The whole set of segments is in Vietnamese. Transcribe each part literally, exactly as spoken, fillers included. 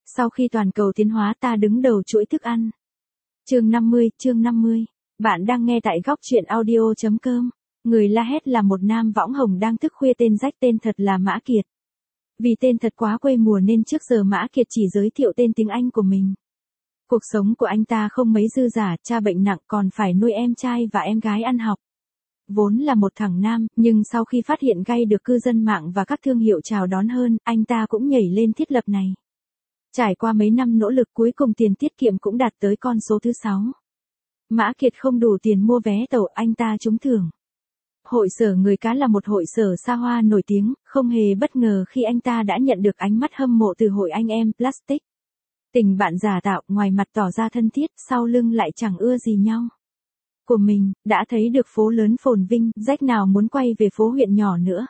Sau khi toàn cầu tiến hóa ta đứng đầu chuỗi thức ăn. Chương năm mươi, chương năm mươi. Bạn đang nghe tại góc truyện audio chấm com. Người la hét là một nam võng hồng đang thức khuya tên rách tên thật là Mã Kiệt. Vì tên thật quá quê mùa nên trước giờ Mã Kiệt chỉ giới thiệu tên tiếng Anh của mình. Cuộc sống của anh ta không mấy dư dả, cha bệnh nặng còn phải nuôi em trai và em gái ăn học. Vốn là một thằng nam, nhưng sau khi phát hiện gay được cư dân mạng và các thương hiệu chào đón hơn, anh ta cũng nhảy lên thiết lập này. Trải qua mấy năm nỗ lực cuối cùng tiền tiết kiệm cũng đạt tới con số thứ sáu. Mã Kiệt không đủ tiền mua vé tàu, anh ta trúng thưởng. Hội sở người cá là một hội sở xa hoa nổi tiếng, không hề bất ngờ khi anh ta đã nhận được ánh mắt hâm mộ từ hội anh em Plastic. Tình bạn giả tạo, ngoài mặt tỏ ra thân thiết, sau lưng lại chẳng ưa gì nhau. Của mình, đã thấy được phố lớn phồn vinh, rách nào muốn quay về phố huyện nhỏ nữa.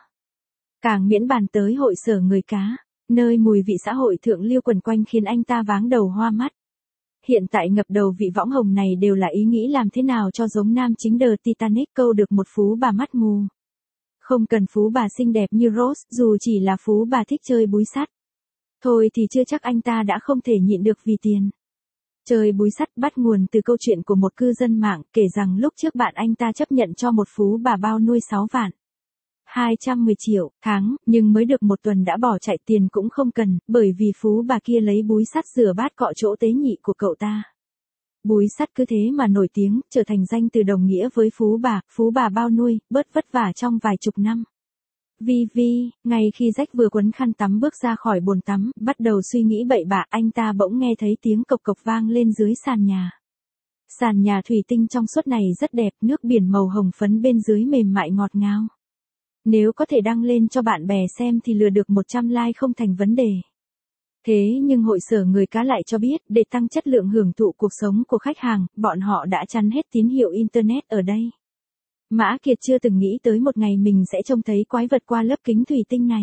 Càng miễn bàn tới hội sở người cá, nơi mùi vị xã hội thượng lưu quần quanh khiến anh ta váng đầu hoa mắt. Hiện tại ngập đầu vị võng hồng này đều là ý nghĩ làm thế nào cho giống nam chính The Titanic câu được một phú bà mắt mù. Không cần phú bà xinh đẹp như Rose, dù chỉ là phú bà thích chơi búi sắt. Thôi thì chưa chắc anh ta đã không thể nhịn được vì tiền. Chơi búi sắt bắt nguồn từ câu chuyện của một cư dân mạng kể rằng lúc trước bạn anh ta chấp nhận cho một phú bà bao nuôi sáu vạn. hai trăm mười triệu tháng, nhưng mới được một tuần đã bỏ chạy, tiền cũng không cần, bởi vì phú bà kia lấy búi sắt rửa bát cọ chỗ tế nhị của cậu ta. Búi sắt cứ thế mà nổi tiếng, trở thành danh từ đồng nghĩa với phú bà, phú bà bao nuôi, bớt vất vả trong vài chục năm. Vi Vi, ngay khi Jack vừa quấn khăn tắm bước ra khỏi bồn tắm, bắt đầu suy nghĩ bậy bạ, anh ta bỗng nghe thấy tiếng cộc cộc vang lên dưới sàn nhà. Sàn nhà thủy tinh trong suốt này rất đẹp, nước biển màu hồng phấn bên dưới mềm mại ngọt ngào. Nếu có thể đăng lên cho bạn bè xem thì lừa được một trăm like không thành vấn đề. Thế nhưng hội sở người cá lại cho biết, để tăng chất lượng hưởng thụ cuộc sống của khách hàng, bọn họ đã chắn hết tín hiệu Internet ở đây. Mã Kiệt chưa từng nghĩ tới một ngày mình sẽ trông thấy quái vật qua lớp kính thủy tinh này.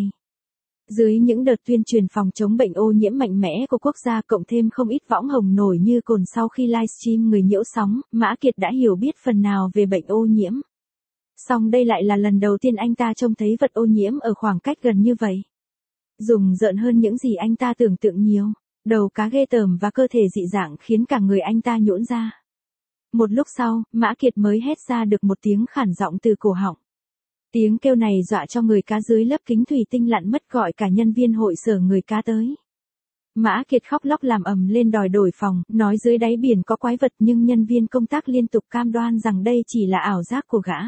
Dưới những đợt tuyên truyền phòng chống bệnh ô nhiễm mạnh mẽ của quốc gia cộng thêm không ít võng hồng nổi như cồn sau khi livestream người nhiễu sóng, Mã Kiệt đã hiểu biết phần nào về bệnh ô nhiễm. Song đây lại là lần đầu tiên anh ta trông thấy vật ô nhiễm ở khoảng cách gần như vậy. Rùng rợn hơn những gì anh ta tưởng tượng nhiều, đầu cá ghê tởm và cơ thể dị dạng khiến cả người anh ta nhũn ra. Một lúc sau, Mã Kiệt mới hét ra được một tiếng khản giọng từ cổ họng. Tiếng kêu này dọa cho người cá dưới lớp kính thủy tinh lặn mất, gọi cả nhân viên hội sở người cá tới. Mã Kiệt khóc lóc làm ầm lên đòi đổi phòng, nói dưới đáy biển có quái vật, nhưng nhân viên công tác liên tục cam đoan rằng đây chỉ là ảo giác của gã.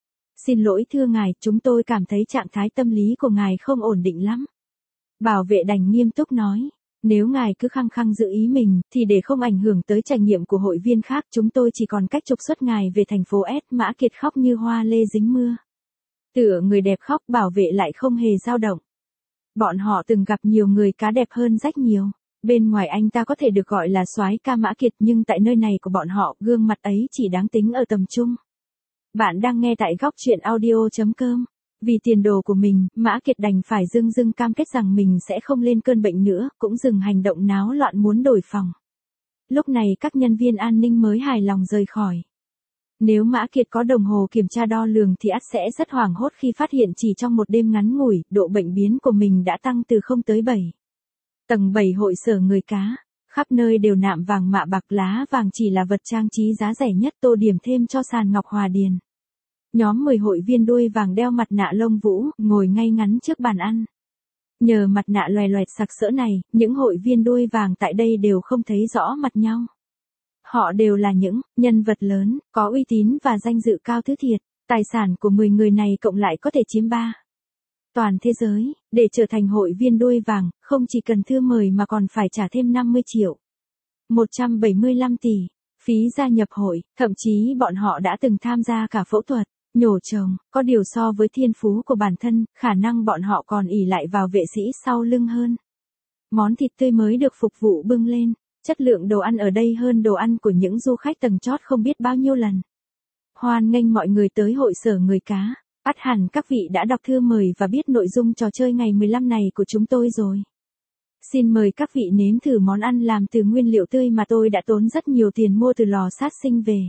Xin lỗi thưa ngài, chúng tôi cảm thấy trạng thái tâm lý của ngài không ổn định lắm. Bảo vệ đành nghiêm túc nói. Nếu ngài cứ khăng khăng giữ ý mình, thì để không ảnh hưởng tới trải nghiệm của hội viên khác, chúng tôi chỉ còn cách trục xuất ngài về thành phố S. Mã Kiệt khóc như hoa lê dính mưa. Tựa người đẹp khóc, bảo vệ lại không hề dao động. Bọn họ từng gặp nhiều người cá đẹp hơn Jack nhiều. Bên ngoài anh ta có thể được gọi là soái ca Mã Kiệt, nhưng tại nơi này của bọn họ, gương mặt ấy chỉ đáng tính ở tầm trung. Bạn đang nghe tại góc truyện audio chấm com. Vì tiền đồ của mình, Mã Kiệt đành phải dưng dưng cam kết rằng mình sẽ không lên cơn bệnh nữa, cũng dừng hành động náo loạn muốn đổi phòng. Lúc này các nhân viên an ninh mới hài lòng rời khỏi. Nếu Mã Kiệt có đồng hồ kiểm tra đo lường thì ắt sẽ rất hoảng hốt khi phát hiện chỉ trong một đêm ngắn ngủi, độ bệnh biến của mình đã tăng từ không tới bảy. Tầng bảy hội sở người cá, khắp nơi đều nạm vàng mạ bạc, lá vàng chỉ là vật trang trí giá rẻ nhất, tô điểm thêm cho sàn ngọc hòa điền. Nhóm mười hội viên đuôi vàng đeo mặt nạ lông vũ, ngồi ngay ngắn trước bàn ăn. Nhờ mặt nạ loè loẹt sặc sỡ này, những hội viên đuôi vàng tại đây đều không thấy rõ mặt nhau. Họ đều là những nhân vật lớn, có uy tín và danh dự cao thứ thiệt. Tài sản của mười người này cộng lại có thể chiếm ba. Toàn thế giới, để trở thành hội viên đuôi vàng, không chỉ cần thư mời mà còn phải trả thêm năm mươi triệu. một trăm bảy mươi lăm tỷ. Phí gia nhập hội, thậm chí bọn họ đã từng tham gia cả phẫu thuật, nhổ chồng, có điều so với thiên phú của bản thân, khả năng bọn họ còn ỷ lại vào vệ sĩ sau lưng hơn. Món thịt tươi mới được phục vụ bưng lên, chất lượng đồ ăn ở đây hơn đồ ăn của những du khách tầng chót không biết bao nhiêu lần. Hoan nghênh mọi người tới hội sở người cá, ắt hẳn các vị đã đọc thư mời và biết nội dung trò chơi ngày mười lăm này của chúng tôi rồi. Xin mời các vị nếm thử món ăn làm từ nguyên liệu tươi mà tôi đã tốn rất nhiều tiền mua từ lò sát sinh về.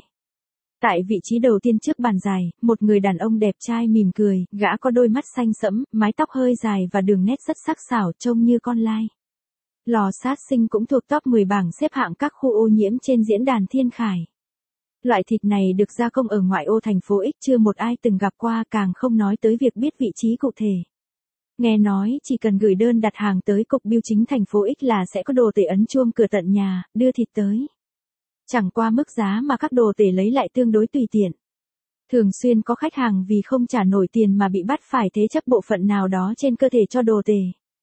Tại vị trí đầu tiên trước bàn dài, một người đàn ông đẹp trai mỉm cười, gã có đôi mắt xanh sẫm, mái tóc hơi dài và đường nét rất sắc sảo, trông như con lai. Lò sát sinh cũng thuộc top mười bảng xếp hạng các khu ô nhiễm trên diễn đàn Thiên Khải. Loại thịt này được gia công ở ngoại ô thành phố X, chưa một ai từng gặp qua, càng không nói tới việc biết vị trí cụ thể. Nghe nói chỉ cần gửi đơn đặt hàng tới cục bưu chính thành phố X là sẽ có đồ tể ấn chuông cửa tận nhà, đưa thịt tới. Chẳng qua mức giá mà các đồ tể lấy lại tương đối tùy tiện. Thường xuyên có khách hàng vì không trả nổi tiền mà bị bắt phải thế chấp bộ phận nào đó trên cơ thể cho đồ tể.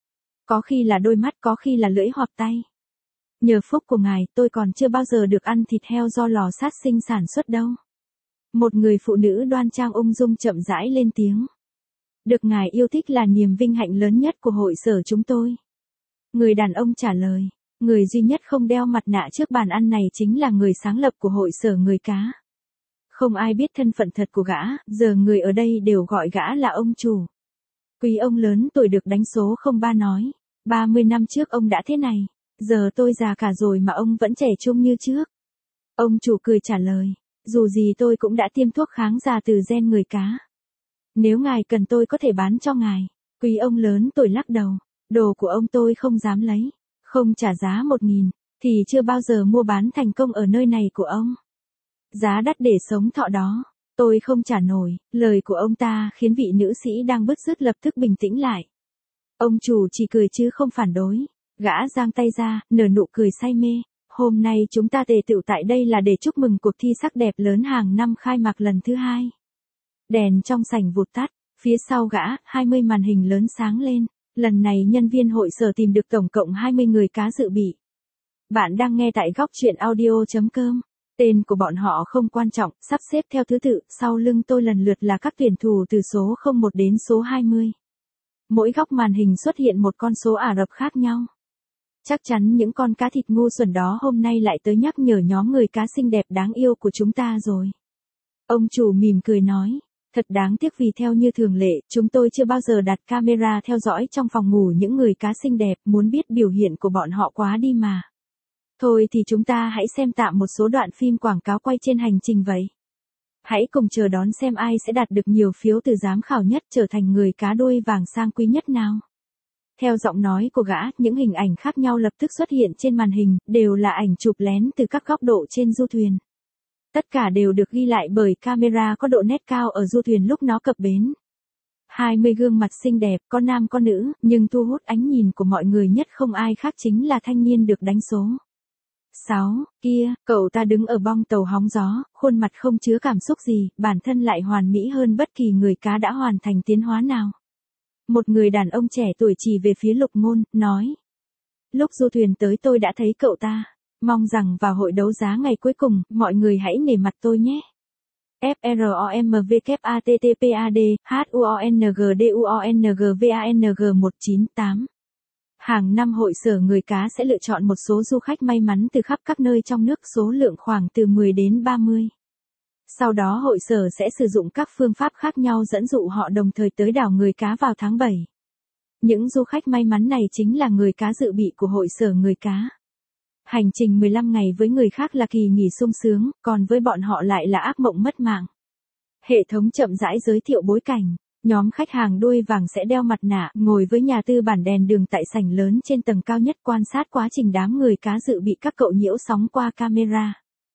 Có khi là đôi mắt, có khi là lưỡi hoặc tay. Nhờ phúc của ngài, tôi còn chưa bao giờ được ăn thịt heo do lò sát sinh sản xuất đâu. Một người phụ nữ đoan trang ung dung chậm rãi lên tiếng. Được ngài yêu thích là niềm vinh hạnh lớn nhất của hội sở chúng tôi. Người đàn ông trả lời, người duy nhất không đeo mặt nạ trước bàn ăn này chính là người sáng lập của hội sở người cá. Không ai biết thân phận thật của gã, giờ người ở đây đều gọi gã là ông chủ. Quý ông lớn tuổi được đánh số không ba nói, ba mươi năm trước ông đã thế này, giờ tôi già cả rồi mà ông vẫn trẻ trung như trước. Ông chủ cười trả lời, dù gì tôi cũng đã tiêm thuốc kháng già từ gen người cá. Nếu ngài cần tôi có thể bán cho ngài. Quý ông lớn tuổi lắc đầu, đồ của ông tôi không dám lấy, không trả giá một nghìn, thì chưa bao giờ mua bán thành công ở nơi này của ông. Giá đắt để sống thọ đó, tôi không trả nổi. Lời của ông ta khiến vị nữ sĩ đang bứt rứt lập tức bình tĩnh lại. Ông chủ chỉ cười chứ không phản đối, gã giang tay ra, nở nụ cười say mê. Hôm nay chúng ta tề tựu tại đây là để chúc mừng cuộc thi sắc đẹp lớn hàng năm khai mạc lần thứ hai. Đèn trong sảnh vụt tắt, phía sau gã, hai mươi màn hình lớn sáng lên. Lần này nhân viên hội sở tìm được tổng cộng hai mươi người cá dự bị. Bạn đang nghe tại góc truyện audio chấm com. Tên của bọn họ không quan trọng, sắp xếp theo thứ tự, sau lưng tôi lần lượt là các tuyển thủ từ số không một đến số hai mươi. Mỗi góc màn hình xuất hiện một con số Ả Rập khác nhau. Chắc chắn những con cá thịt ngu xuẩn đó hôm nay lại tới nhắc nhở nhóm người cá xinh đẹp đáng yêu của chúng ta rồi. Ông chủ mỉm cười nói, thật đáng tiếc vì theo như thường lệ, chúng tôi chưa bao giờ đặt camera theo dõi trong phòng ngủ những người cá xinh đẹp, muốn biết biểu hiện của bọn họ quá đi mà. Thôi thì chúng ta hãy xem tạm một số đoạn phim quảng cáo quay trên hành trình vậy. Hãy cùng chờ đón xem ai sẽ đạt được nhiều phiếu từ giám khảo nhất, trở thành người cá đuôi vàng sang quý nhất nào. Theo giọng nói của gã, những hình ảnh khác nhau lập tức xuất hiện trên màn hình, đều là ảnh chụp lén từ các góc độ trên du thuyền. Tất cả đều được ghi lại bởi camera có độ nét cao ở du thuyền lúc nó cập bến. hai mươi gương mặt xinh đẹp, có nam có nữ, nhưng thu hút ánh nhìn của mọi người nhất không ai khác chính là thanh niên được đánh số sáu, kia, cậu ta đứng ở bong tàu hóng gió, khuôn mặt không chứa cảm xúc gì, bản thân lại hoàn mỹ hơn bất kỳ người cá đã hoàn thành tiến hóa nào. Một người đàn ông trẻ tuổi chỉ về phía Lục Ngôn, nói. Lúc du thuyền tới tôi đã thấy cậu ta, mong rằng vào hội đấu giá ngày cuối cùng, mọi người hãy nể mặt tôi nhé. F R O M W A T T P A D, H U O N G D U O N G V A N G một chín tám. Hàng năm hội sở người cá sẽ lựa chọn một số du khách may mắn từ khắp các nơi trong nước, số lượng khoảng từ mười đến ba mươi. Sau đó hội sở sẽ sử dụng các phương pháp khác nhau dẫn dụ họ đồng thời tới đảo người cá vào tháng bảy. Những du khách may mắn này chính là người cá dự bị của hội sở người cá. Hành trình mười lăm ngày với người khác là kỳ nghỉ sung sướng, còn với bọn họ lại là ác mộng mất mạng. Hệ thống chậm rãi giới thiệu bối cảnh. Nhóm khách hàng đuôi vàng sẽ đeo mặt nạ, ngồi với nhà tư bản đèn đường tại sảnh lớn trên tầng cao nhất, quan sát quá trình đám người cá dự bị các cậu nhiễu sóng qua camera.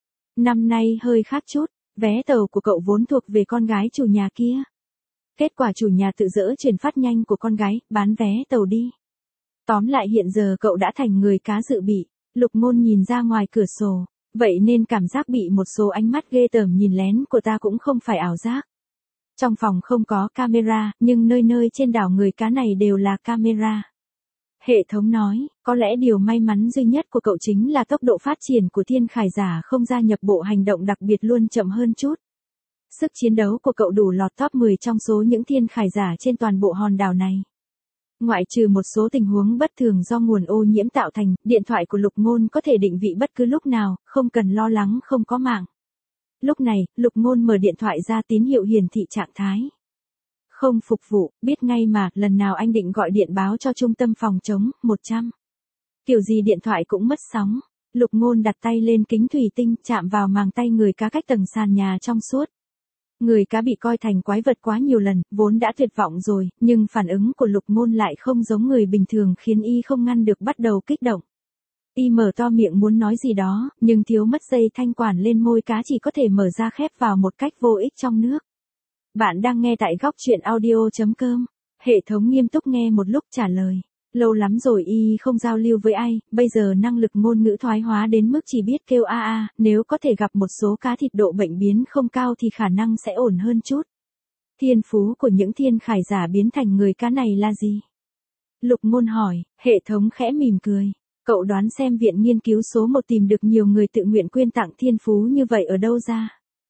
Năm nay hơi khác chút, vé tàu của cậu vốn thuộc về con gái chủ nhà kia. Kết quả chủ nhà tự dỡ chuyển phát nhanh của con gái, bán vé tàu đi. Tóm lại hiện giờ cậu đã thành người cá dự bị. Lục Ngôn nhìn ra ngoài cửa sổ, vậy nên cảm giác bị một số ánh mắt ghê tởm nhìn lén của ta cũng không phải ảo giác. Trong phòng không có camera, nhưng nơi nơi trên đảo người cá này đều là camera. Hệ thống nói, có lẽ điều may mắn duy nhất của cậu chính là tốc độ phát triển của thiên khải giả không gia nhập bộ hành động đặc biệt luôn chậm hơn chút. Sức chiến đấu của cậu đủ lọt top mười trong số những thiên khải giả trên toàn bộ hòn đảo này. Ngoại trừ một số tình huống bất thường do nguồn ô nhiễm tạo thành, điện thoại của Lục Ngôn có thể định vị bất cứ lúc nào, không cần lo lắng không có mạng. Lúc này, Lục Ngôn mở điện thoại ra, tín hiệu hiển thị trạng thái không phục vụ, biết ngay mà, lần nào anh định gọi điện báo cho trung tâm phòng chống, một trăm. Kiểu gì điện thoại cũng mất sóng. Lục Ngôn đặt tay lên kính thủy tinh, chạm vào màng tay người cá cách tầng sàn nhà trong suốt. Người cá bị coi thành quái vật quá nhiều lần, vốn đã tuyệt vọng rồi, nhưng phản ứng của Lục Ngôn lại không giống người bình thường khiến y không ngăn được bắt đầu kích động. Y mở to miệng muốn nói gì đó, nhưng thiếu mất dây thanh quản lên môi cá chỉ có thể mở ra khép vào một cách vô ích trong nước. Bạn đang nghe tại góc truyện audio chấm com. Hệ thống nghiêm túc nghe một lúc trả lời. Lâu lắm rồi y không giao lưu với ai, bây giờ năng lực ngôn ngữ thoái hóa đến mức chỉ biết kêu a a, nếu có thể gặp một số cá thịt độ bệnh biến không cao thì khả năng sẽ ổn hơn chút. Thiên phú của những thiên khải giả biến thành người cá này là gì? Lục Ngôn hỏi, hệ thống khẽ mỉm cười. Cậu đoán xem viện nghiên cứu số một tìm được nhiều người tự nguyện quyên tặng thiên phú như vậy ở đâu ra?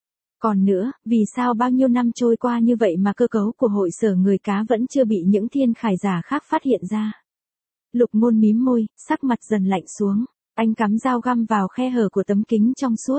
Còn nữa, vì sao bao nhiêu năm trôi qua như vậy mà cơ cấu của hội sở người cá vẫn chưa bị những thiên khải giả khác phát hiện ra? Lục Ngôn mím môi, sắc mặt dần lạnh xuống. Anh cắm dao găm vào khe hở của tấm kính trong suốt.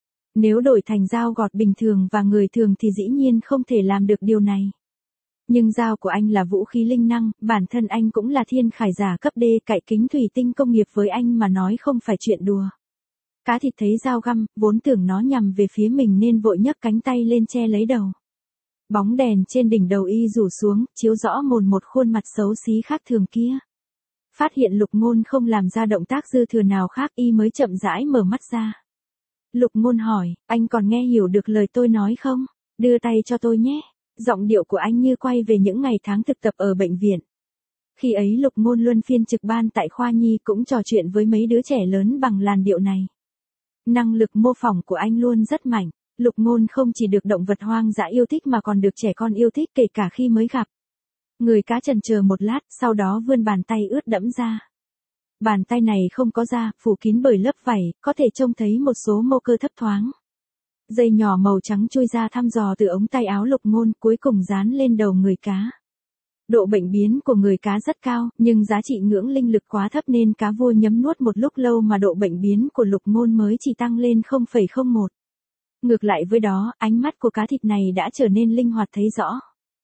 Nếu đổi thành dao gọt bình thường và người thường thì dĩ nhiên không thể làm được điều này. Nhưng dao của anh là vũ khí linh năng, bản thân anh cũng là thiên khải giả cấp D, cậy kính thủy tinh công nghiệp với anh mà nói không phải chuyện đùa. Cá thịt thấy dao găm, vốn tưởng nó nhằm về phía mình nên vội nhấc cánh tay lên che lấy đầu. Bóng đèn trên đỉnh đầu y rủ xuống, chiếu rõ mồn một khuôn mặt xấu xí khác thường kia. Phát hiện Lục Ngôn không làm ra động tác dư thừa nào khác y mới chậm rãi mở mắt ra. Lục Ngôn hỏi, anh còn nghe hiểu được lời tôi nói không? Đưa tay cho tôi nhé. Giọng điệu của anh như quay về những ngày tháng thực tập ở bệnh viện. Khi ấy Lục Ngôn luân phiên trực ban tại khoa nhi cũng trò chuyện với mấy đứa trẻ lớn bằng làn điệu này. Năng lực mô phỏng của anh luôn rất mạnh. Lục Ngôn không chỉ được động vật hoang dã yêu thích mà còn được trẻ con yêu thích kể cả khi mới gặp. Người cá chần chờ một lát, sau đó vươn bàn tay ướt đẫm ra. Bàn tay này không có da, phủ kín bởi lớp vảy, có thể trông thấy một số mô cơ thấp thoáng. Dây nhỏ màu trắng chui ra thăm dò từ ống tay áo Lục Ngôn, cuối cùng dán lên đầu người cá. Độ bệnh biến của người cá rất cao, nhưng giá trị ngưỡng linh lực quá thấp nên cá vua nhấm nuốt một lúc lâu mà độ bệnh biến của Lục Ngôn mới chỉ tăng lên không phẩy không một. Ngược lại với đó, ánh mắt của cá thịt này đã trở nên linh hoạt thấy rõ.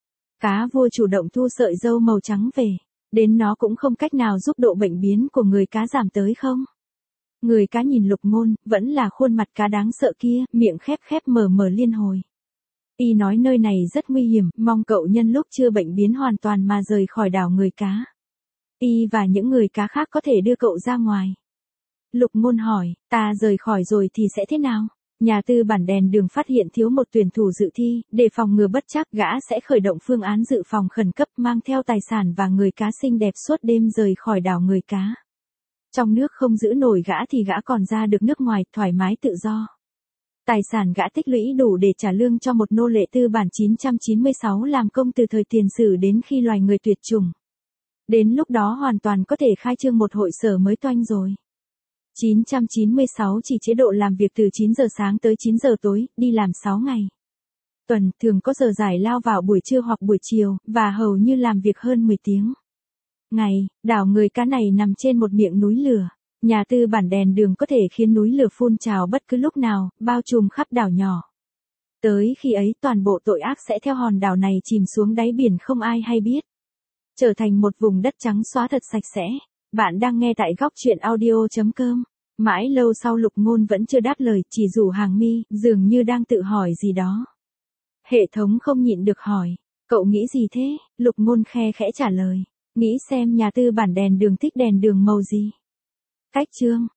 Cá vua chủ động thu sợi râu màu trắng về, đến nó cũng không cách nào giúp độ bệnh biến của người cá giảm tới không? Người cá nhìn Lục Ngôn, vẫn là khuôn mặt cá đáng sợ kia, miệng khép khép mở mở liên hồi. Y nói nơi này rất nguy hiểm, mong cậu nhân lúc chưa bệnh biến hoàn toàn mà rời khỏi đảo người cá. Y và những người cá khác có thể đưa cậu ra ngoài. Lục Ngôn hỏi, ta rời khỏi rồi thì sẽ thế nào? Nhà tư bản đèn đường phát hiện thiếu một tuyển thủ dự thi, để phòng ngừa bất trắc gã sẽ khởi động phương án dự phòng khẩn cấp mang theo tài sản và người cá xinh đẹp suốt đêm rời khỏi đảo người cá. Trong nước không giữ nổi gã thì gã còn ra được nước ngoài, thoải mái tự do. Tài sản gã tích lũy đủ để trả lương cho một nô lệ tư bản chín trăm chín mươi sáu làm công từ thời tiền sử đến khi loài người tuyệt chủng. Đến lúc đó hoàn toàn có thể khai trương một hội sở mới toanh rồi. chín trăm chín mươi sáu chỉ chế độ làm việc từ chín giờ sáng tới chín giờ tối, đi làm sáu ngày. Tuần, thường có giờ giải lao vào buổi trưa hoặc buổi chiều, và hầu như làm việc hơn mười tiếng. Ngày, đảo người cá này nằm trên một miệng núi lửa. Nhà tư bản đèn đường có thể khiến núi lửa phun trào bất cứ lúc nào, bao trùm khắp đảo nhỏ. Tới khi ấy toàn bộ tội ác sẽ theo hòn đảo này chìm xuống đáy biển không ai hay biết. Trở thành một vùng đất trắng xóa thật sạch sẽ. Bạn đang nghe tại góc truyện audio chấm com. Mãi lâu sau Lục Ngôn vẫn chưa đáp lời, chỉ rủ hàng mi, dường như đang tự hỏi gì đó. Hệ thống không nhịn được hỏi, cậu nghĩ gì thế? Lục Ngôn khe khẽ trả lời, nghĩ xem nhà tư bản đèn đường thích đèn đường màu gì. Cách chương,